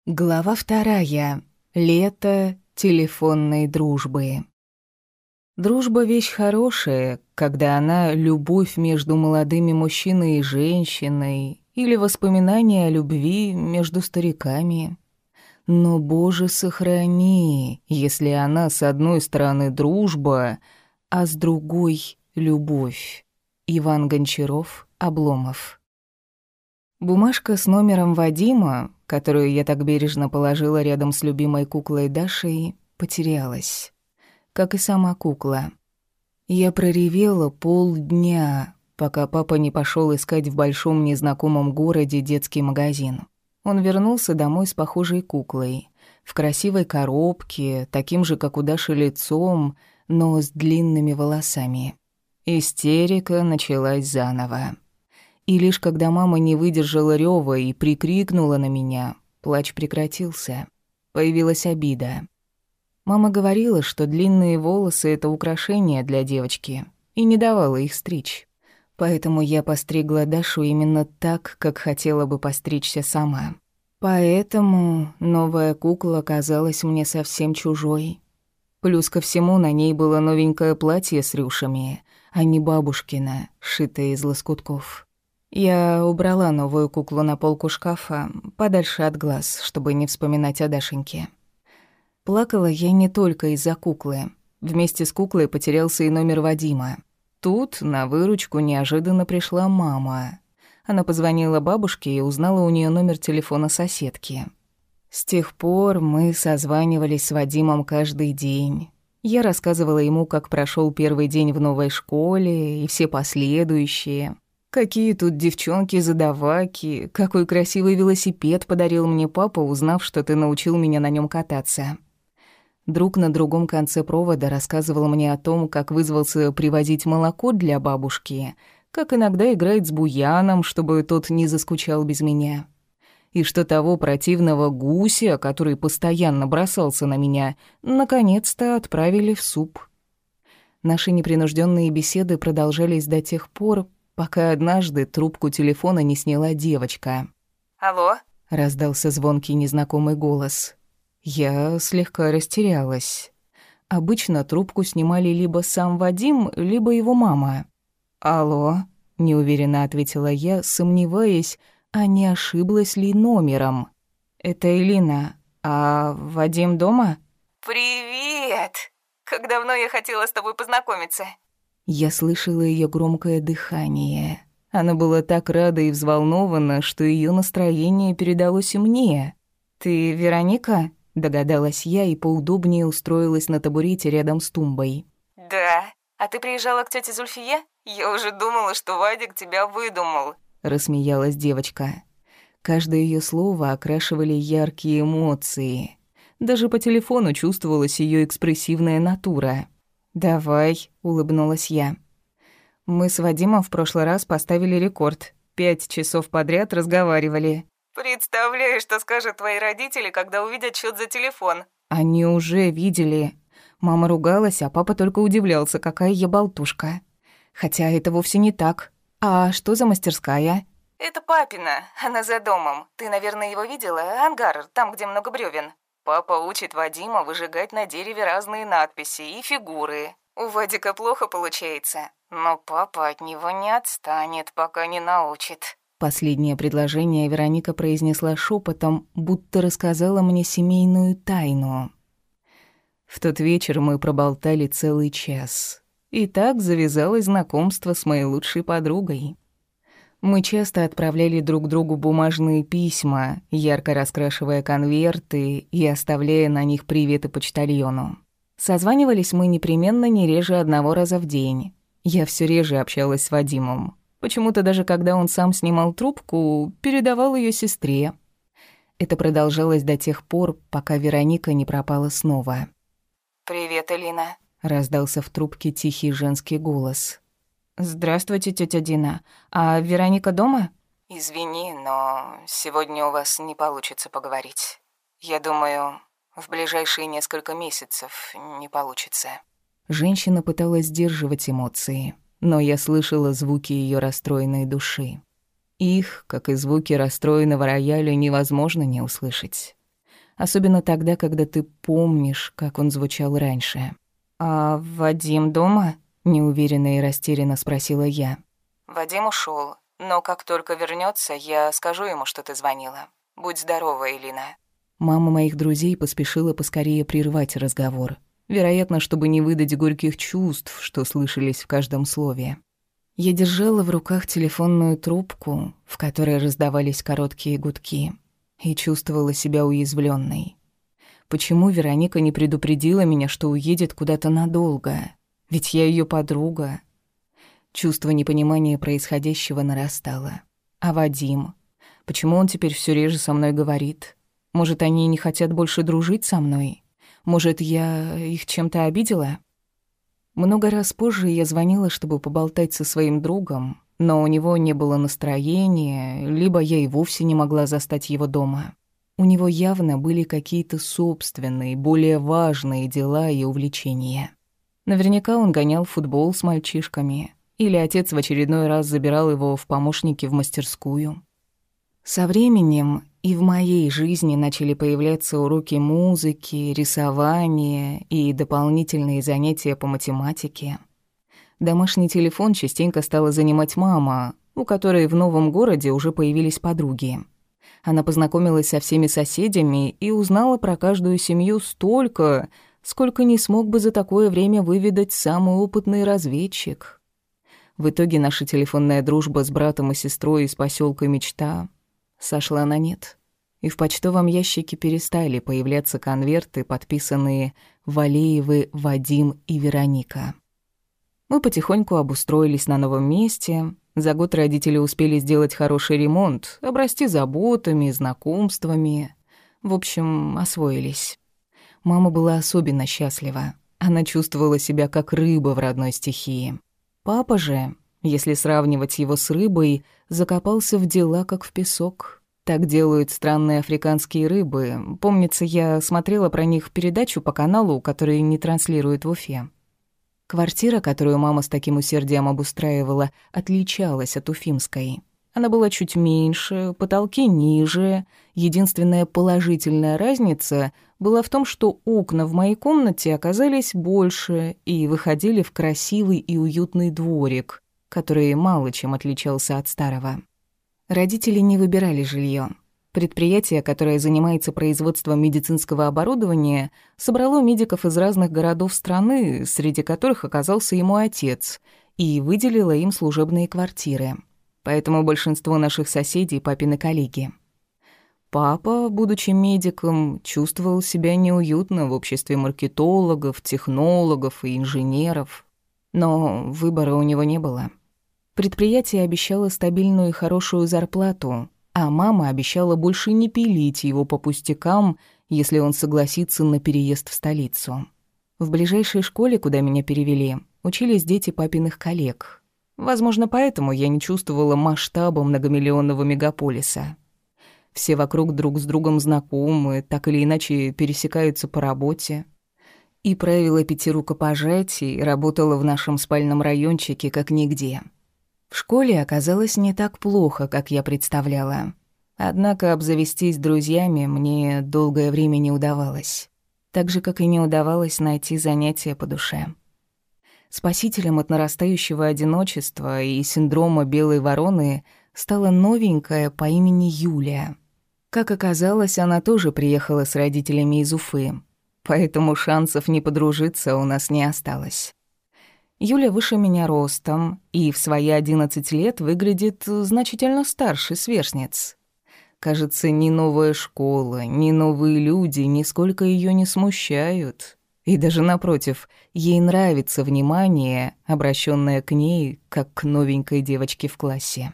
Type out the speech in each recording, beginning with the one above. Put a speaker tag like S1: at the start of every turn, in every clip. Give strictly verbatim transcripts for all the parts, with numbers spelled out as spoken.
S1: Глава вторая. Лето телефонной дружбы. Дружба — вещь хорошая, когда она — любовь между молодыми мужчиной и женщиной или воспоминания о любви между стариками. Но, Боже, сохрани, если она с одной стороны дружба, а с другой — любовь. Иван Гончаров, Обломов. Бумажка с номером Вадима, которую я так бережно положила рядом с любимой куклой Дашей, потерялась. Как и сама кукла. Я проревела полдня, пока папа не пошел искать в большом незнакомом городе детский магазин. Он вернулся домой с похожей куклой, в красивой коробке, таким же, как у Даши, лицом, но с длинными волосами. Истерика началась заново. И лишь когда мама не выдержала рёва и прикрикнула на меня, плач прекратился. Появилась обида. Мама говорила, что длинные волосы — это украшение для девочки, и не давала их стричь. Поэтому я постригла Дашу именно так, как хотела бы постричься сама. Поэтому новая кукла казалась мне совсем чужой. Плюс ко всему на ней было новенькое платье с рюшами, а не бабушкино, шитое из лоскутков. Я убрала новую куклу на полку шкафа, подальше от глаз, чтобы не вспоминать о Дашеньке. Плакала я не только из-за куклы. Вместе с куклой потерялся и номер Вадима. Тут на выручку неожиданно пришла мама. Она позвонила бабушке и узнала у нее номер телефона соседки. С тех пор мы созванивались с Вадимом каждый день. Я рассказывала ему, как прошел первый день в новой школе и все последующие. Какие тут девчонки-задаваки, какой красивый велосипед подарил мне папа, узнав, что ты научил меня на нем кататься. Друг на другом конце провода рассказывал мне о том, как вызвался привозить молоко для бабушки, как иногда играет с буяном, чтобы тот не заскучал без меня. И что того противного гуся, который постоянно бросался на меня, наконец-то отправили в суп. Наши непринужденные беседы продолжались до тех пор, пока однажды трубку телефона не сняла девочка.
S2: «Алло?»
S1: — раздался звонкий незнакомый голос. Я слегка растерялась. Обычно трубку снимали либо сам Вадим, либо его мама. «Алло?» — неуверенно ответила я, сомневаясь, а не ошиблась ли номером. «Это Элина. А Вадим дома?»
S2: «Привет! Как давно я хотела с тобой познакомиться!»
S1: Я слышала ее громкое дыхание. Она была так рада и взволнована, что ее настроение передалось и мне. «Ты Вероника?» — догадалась я и поудобнее устроилась на табурете рядом с тумбой.
S2: «Да. А ты приезжала к тете Зульфие? Я уже думала, что Вадик тебя выдумал»,
S1: — рассмеялась девочка. Каждое ее слово окрашивали яркие эмоции. Даже по телефону чувствовалась ее экспрессивная натура. «Давай», — улыбнулась я. «Мы с Вадимом в прошлый раз поставили рекорд. Пять часов подряд разговаривали».
S2: «Представляю, что скажут твои родители, когда увидят счет за телефон».
S1: «Они уже видели». Мама ругалась, а папа только удивлялся, какая я болтушка. Хотя это вовсе не так. «А что за мастерская?»
S2: «Это папина, она за домом. Ты, наверное, его видела? Ангар, там, где много брёвен. Папа учит Вадима выжигать на дереве разные надписи и фигуры. У Вадика плохо получается, но папа от него не отстанет, пока не научит».
S1: Последнее предложение Вероника произнесла шепотом, будто рассказала мне семейную тайну. В тот вечер мы проболтали целый час. И так завязалось знакомство с моей лучшей подругой. Мы часто отправляли друг другу бумажные письма, ярко раскрашивая конверты и оставляя на них приветы почтальону. Созванивались мы непременно не реже одного раза в день. Я все реже общалась с Вадимом. Почему-то даже когда он сам снимал трубку, передавал ее сестре. Это продолжалось до тех пор, пока Вероника не пропала снова.
S2: «Привет, Элина»,
S1: — раздался в трубке тихий женский голос. «Здравствуйте, тетя Дина. А Вероника дома?»
S2: «Извини, но сегодня у вас не получится поговорить. Я думаю, в ближайшие несколько месяцев не получится».
S1: Женщина пыталась сдерживать эмоции, но я слышала звуки ее расстроенной души. Их, как и звуки расстроенного рояля, невозможно не услышать. Особенно тогда, когда ты помнишь, как он звучал раньше.
S2: «А Вадим дома?»
S1: — неуверенно и растерянно спросила я.
S2: «Вадим ушел, но как только вернется, я скажу ему, что ты звонила. Будь здорова, Элина».
S1: Мама моих друзей поспешила поскорее прервать разговор. Вероятно, чтобы не выдать горьких чувств, что слышались в каждом слове. Я держала в руках телефонную трубку, в которой раздавались короткие гудки, и чувствовала себя уязвленной. Почему Вероника не предупредила меня, что уедет куда-то надолго? Ведь я ее подруга. Чувство непонимания происходящего нарастало. А Вадим? Почему он теперь все реже со мной говорит? Может, они не хотят больше дружить со мной? Может, я их чем-то обидела? Много раз позже я звонила, чтобы поболтать со своим другом, но у него не было настроения, либо я и вовсе не могла застать его дома. У него явно были какие-то собственные, более важные дела и увлечения. Наверняка он гонял в футбол с мальчишками, или отец в очередной раз забирал его в помощники в мастерскую. Со временем и в моей жизни начали появляться уроки музыки, рисования и дополнительные занятия по математике. Домашний телефон частенько стала занимать мама, у которой в новом городе уже появились подруги. Она познакомилась со всеми соседями и узнала про каждую семью столько, сколько не смог бы за такое время выведать самый опытный разведчик. В итоге наша телефонная дружба с братом и сестрой из поселка Мечта сошла на нет. И в почтовом ящике перестали появляться конверты, подписанные «Валеевы Вадим и Вероника». Мы потихоньку обустроились на новом месте. За год родители успели сделать хороший ремонт, обрасти заботами, знакомствами. В общем, освоились. Мама была особенно счастлива. Она чувствовала себя как рыба в родной стихии. Папа же, если сравнивать его с рыбой, закопался в дела, как в песок. Так делают странные африканские рыбы. Помнится, я смотрела про них передачу по каналу, который не транслируют в Уфе. Квартира, которую мама с таким усердием обустраивала, отличалась от уфимской. Она была чуть меньше, потолки ниже. Единственная положительная разница была в том, что окна в моей комнате оказались больше и выходили в красивый и уютный дворик, который мало чем отличался от старого. Родители не выбирали жилье. Предприятие, которое занимается производством медицинского оборудования, собрало медиков из разных городов страны, среди которых оказался и мой отец, и выделило им служебные квартиры. Поэтому большинство наших соседей — папины коллеги. Папа, будучи медиком, чувствовал себя неуютно в обществе маркетологов, технологов и инженеров. Но выбора у него не было. Предприятие обещало стабильную и хорошую зарплату, а мама обещала больше не пилить его по пустякам, если он согласится на переезд в столицу. В ближайшей школе, куда меня перевели, учились дети папиных коллег. Возможно, поэтому я не чувствовала масштаба многомиллионного мегаполиса. Все вокруг друг с другом знакомы, так или иначе пересекаются по работе. И правило пяти рукопожатий работало в нашем спальном райончике как нигде. В школе оказалось не так плохо, как я представляла. Однако обзавестись друзьями мне долгое время не удавалось. Так же, как и не удавалось найти занятия по душе. Спасителем от нарастающего одиночества и синдрома белой вороны стала новенькая по имени Юлия. Как оказалось, она тоже приехала с родителями из Уфы, поэтому шансов не подружиться у нас не осталось. Юля выше меня ростом и в свои одиннадцать лет выглядит значительно старше сверстниц. Кажется, ни новая школа, ни новые люди нисколько ее не смущают. И даже напротив, ей нравится внимание, обращенное к ней, как к новенькой девочке в классе.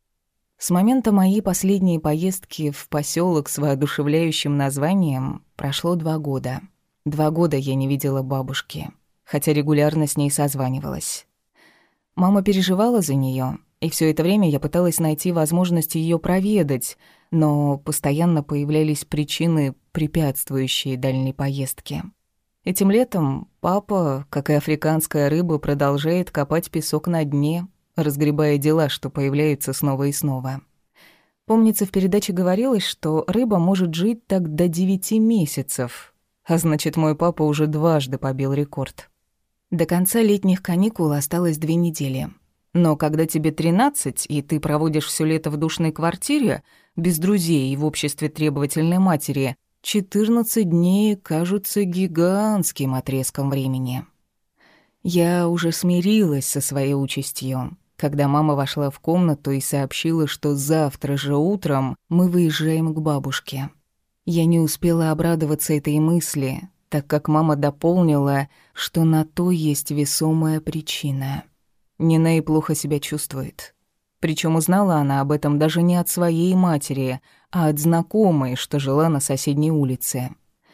S1: С момента моей последней поездки в поселок с воодушевляющим названием прошло два года. Два года я не видела бабушки, хотя регулярно с ней созванивалась. Мама переживала за нее, и все это время я пыталась найти возможность ее проведать, но постоянно появлялись причины, препятствующие дальней поездке. Этим летом папа, как и африканская рыба, продолжает копать песок на дне, разгребая дела, что появляются снова и снова. Помнится, в передаче говорилось, что рыба может жить так до девяти месяцев. А значит, мой папа уже дважды побил рекорд. До конца летних каникул осталось две недели. Но когда тебе тринадцать, и ты проводишь все лето в душной квартире, без друзей и в обществе требовательной матери, четырнадцать дней кажутся гигантским отрезком времени. Я уже смирилась со своей участью, когда мама вошла в комнату и сообщила, что завтра же утром мы выезжаем к бабушке. Я не успела обрадоваться этой мысли, так как мама дополнила, что на то есть весомая причина. Ниней плохо себя чувствует. Причем узнала она об этом даже не от своей матери, а от знакомой, что жила на соседней улице.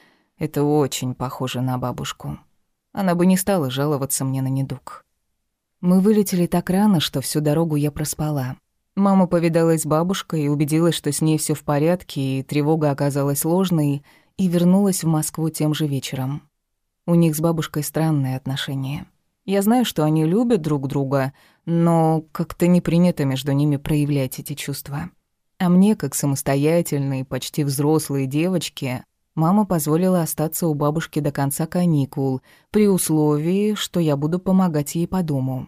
S1: Это очень похоже на бабушку. Она бы не стала жаловаться мне на недуг. Мы вылетели так рано, что всю дорогу я проспала. Мама повидалась с бабушкой и убедилась, что с ней все в порядке, и тревога оказалась ложной, и вернулась в Москву тем же вечером. У них с бабушкой странные отношения. Я знаю, что они любят друг друга, но как-то не принято между ними проявлять эти чувства. А мне, как самостоятельной, почти взрослой девочке, мама позволила остаться у бабушки до конца каникул, при условии, что я буду помогать ей по дому.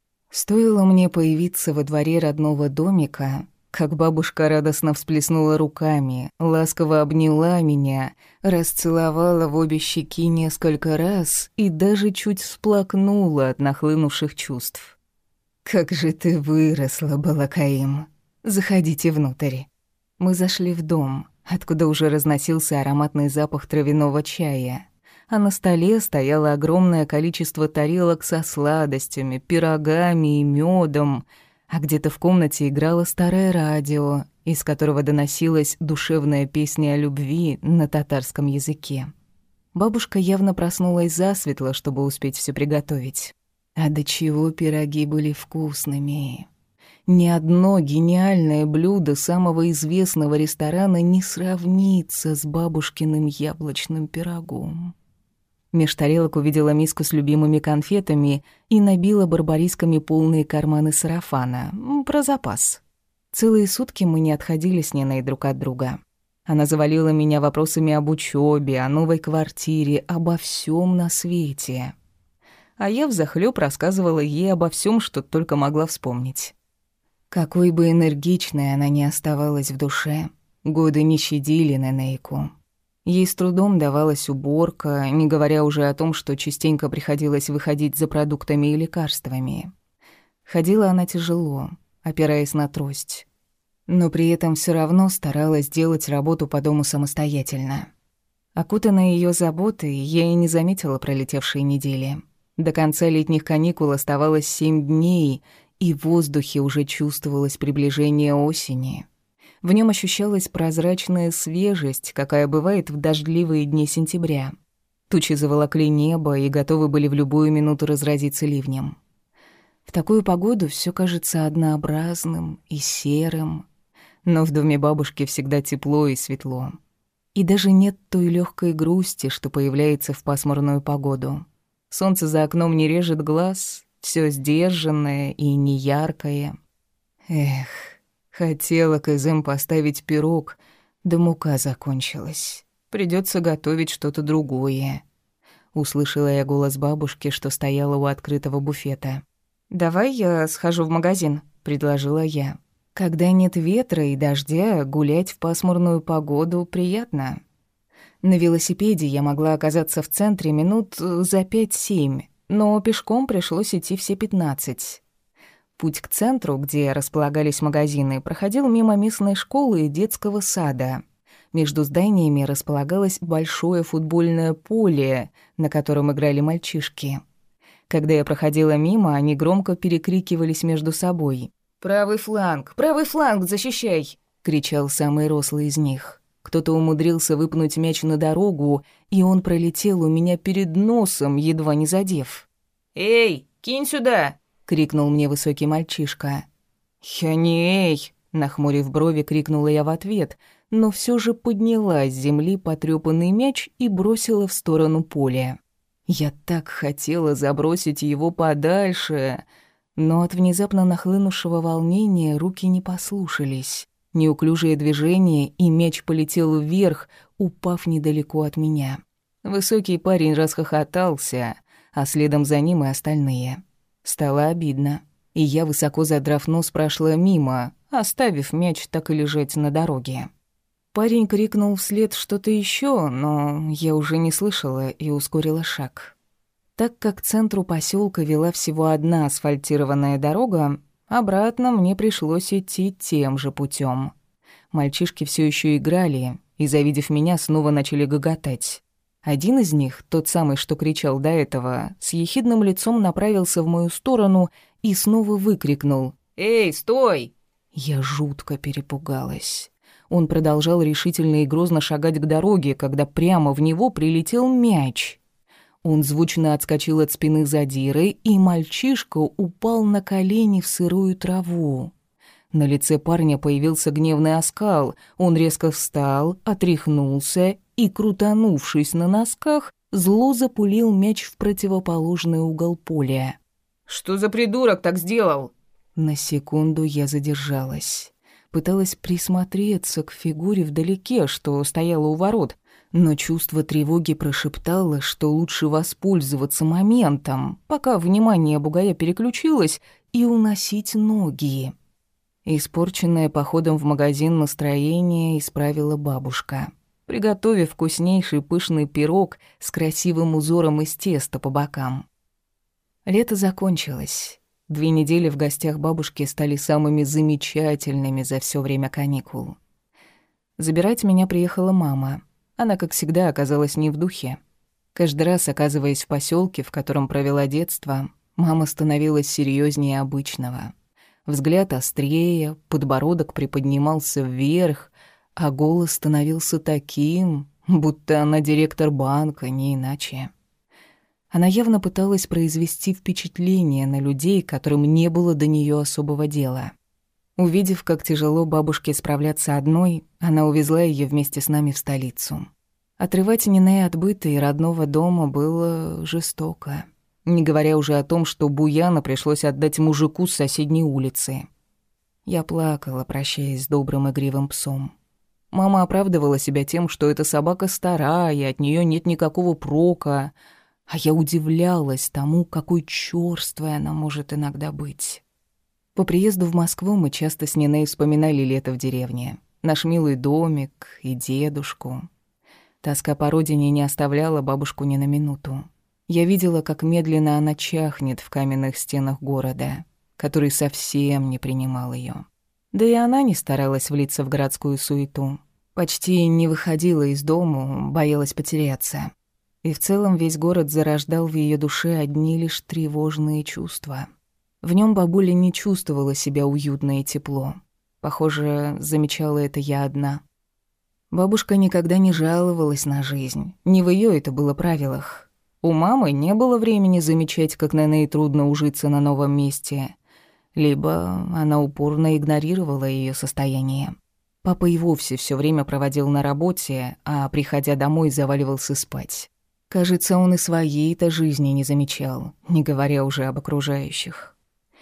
S1: Стоило мне появиться во дворе родного домика, как бабушка радостно всплеснула руками, ласково обняла меня, расцеловала в обе щеки несколько раз и даже чуть всплакнула от нахлынувших чувств. «Как же ты выросла, Балакаим! Заходите внутрь». Мы зашли в дом, откуда уже разносился ароматный запах травяного чая, а на столе стояло огромное количество тарелок со сладостями, пирогами и мёдом, а где-то в комнате играло старое радио, из которого доносилась душевная песня о любви на татарском языке. Бабушка явно проснулась засветло, чтобы успеть всё приготовить. А до чего пироги были вкусными! Ни одно гениальное блюдо самого известного ресторана не сравнится с бабушкиным яблочным пирогом. Меж тарелок увидела миску с любимыми конфетами и набила барбарисками полные карманы сарафана. Про запас. Целые сутки мы не отходили с Ниной друг от друга. Она завалила меня вопросами об учёбе, о новой квартире, обо всём на свете. А я взахлёб рассказывала ей обо всём, что только могла вспомнить. Какой бы энергичной она ни оставалась в душе, годы не щадили Ненейку. Ей с трудом давалась уборка, не говоря уже о том, что частенько приходилось выходить за продуктами и лекарствами. Ходила она тяжело, опираясь на трость, но при этом всё равно старалась делать работу по дому самостоятельно. Окутанная её заботой, я и не заметила пролетевшие недели. До конца летних каникул оставалось семь дней, и в воздухе уже чувствовалось приближение осени. В нем ощущалась прозрачная свежесть, какая бывает в дождливые дни сентября. Тучи заволокли небо и готовы были в любую минуту разразиться ливнем. В такую погоду все кажется однообразным и серым, но в доме бабушки всегда тепло и светло. И даже нет той легкой грусти, что появляется в пасмурную погоду. Солнце за окном не режет глаз, все сдержанное и неяркое. Эх, хотела Кызым поставить пирог, да мука закончилась. Придется готовить что-то другое. Услышала я голос бабушки, что стояла у открытого буфета. «Давай я схожу в магазин», — предложила я. «Когда нет ветра и дождя, гулять в пасмурную погоду приятно». На велосипеде я могла оказаться в центре минут за пять-семь, но пешком пришлось идти все пятнадцать. Путь к центру, где располагались магазины, проходил мимо местной школы и детского сада. Между зданиями располагалось большое футбольное поле, на котором играли мальчишки. Когда я проходила мимо, они громко перекрикивались между собой. «Правый фланг! Правый фланг защищай!» — кричал самый рослый из них. Кто-то умудрился выпнуть мяч на дорогу, и он пролетел у меня перед носом, едва не задев. «Эй, кинь сюда!» — крикнул мне высокий мальчишка. «Я не эй!» — нахмурив брови, крикнула я в ответ, но все же подняла с земли потрёпанный мяч и бросила в сторону поля. Я так хотела забросить его подальше, но от внезапно нахлынувшего волнения руки не послушались. Неуклюжее движение, и мяч полетел вверх, упав недалеко от меня. Высокий парень расхохотался, а следом за ним и остальные. Стало обидно, и я, высоко задрав нос, прошла мимо, оставив мяч так и лежать на дороге. Парень крикнул вслед что-то еще, но я уже не слышала и ускорила шаг. Так как к центру поселка вела всего одна асфальтированная дорога, обратно мне пришлось идти тем же путем. Мальчишки все еще играли и, завидев меня, снова начали гоготать. Один из них, тот самый, что кричал до этого, с ехидным лицом направился в мою сторону и снова выкрикнул: «Эй, стой!» Я жутко перепугалась. Он продолжал решительно и грозно шагать к дороге, когда прямо в него прилетел мяч. Он звучно отскочил от спины задиры, и мальчишка упал на колени в сырую траву. На лице парня появился гневный оскал. Он резко встал, отряхнулся и, крутанувшись на носках, зло запулил мяч в противоположный угол поля.
S2: «Что за придурок так сделал?»
S1: На секунду я задержалась. Пыталась присмотреться к фигуре вдалеке, что стояла у ворот, но чувство тревоги прошептало, что лучше воспользоваться моментом, пока внимание бугая переключилось, и уносить ноги. Испорченное походом в магазин настроение исправила бабушка, приготовив вкуснейший пышный пирог с красивым узором из теста по бокам. Лето закончилось. Две недели в гостях бабушки стали самыми замечательными за все время каникул. Забирать меня приехала мама. Она, как всегда, оказалась не в духе. Каждый раз, оказываясь в поселке, в котором провела детство, мама становилась серьезнее обычного. Взгляд острее, подбородок приподнимался вверх, а голос становился таким, будто она директор банка, не иначе. Она явно пыталась произвести впечатление на людей, которым не было до нее особого дела. Увидев, как тяжело бабушке справляться одной, она увезла ее вместе с нами в столицу. Отрывать Нинея от быта и родного дома было жестоко. Не говоря уже о том, что Буяна пришлось отдать мужику с соседней улицы. Я плакала, прощаясь с добрым игривым псом. Мама оправдывала себя тем, что эта собака старая, и от нее нет никакого прока, а я удивлялась тому, какой чёрствой она может иногда быть. По приезду в Москву мы часто с Ниней вспоминали лето в деревне, наш милый домик и дедушку. Тоска по родине не оставляла бабушку ни на минуту. Я видела, как медленно она чахнет в каменных стенах города, который совсем не принимал её. Да и она не старалась влиться в городскую суету. Почти не выходила из дому, боялась потеряться. И в целом весь город зарождал в её душе одни лишь тревожные чувства. В нём бабуля не чувствовала себя уютно и тепло. Похоже, замечала это я одна. Бабушка никогда не жаловалась на жизнь. Не в её это было правилах. У мамы не было времени замечать, как на ней трудно ужиться на новом месте. Либо она упорно игнорировала её состояние. Папа и вовсе всё время проводил на работе, а, приходя домой, заваливался спать. Кажется, он и своей-то жизни не замечал, не говоря уже об окружающих.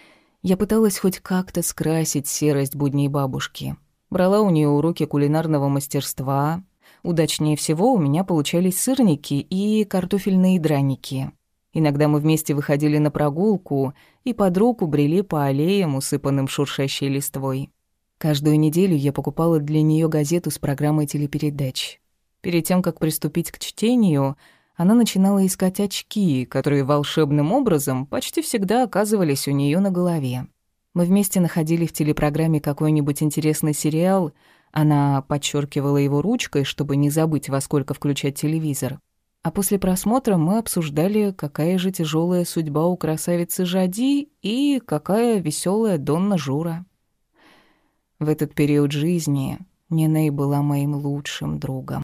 S1: Я пыталась хоть как-то скрасить серость будней бабушки. Брала у неё уроки кулинарного мастерства. Удачнее всего у меня получались сырники и картофельные драники. Иногда мы вместе выходили на прогулку и под руку брели по аллеям, усыпанным шуршащей листвой. Каждую неделю я покупала для неё газету с программой телепередач. Перед тем, как приступить к чтению, она начинала искать очки, которые волшебным образом почти всегда оказывались у неё на голове. Мы вместе находили в телепрограмме какой-нибудь интересный сериал, она подчёркивала его ручкой, чтобы не забыть, во сколько включать телевизор. А после просмотра мы обсуждали, какая же тяжёлая судьба у красавицы Жади и какая весёлая Донна Жура. В этот период жизни Ниней была моим лучшим другом.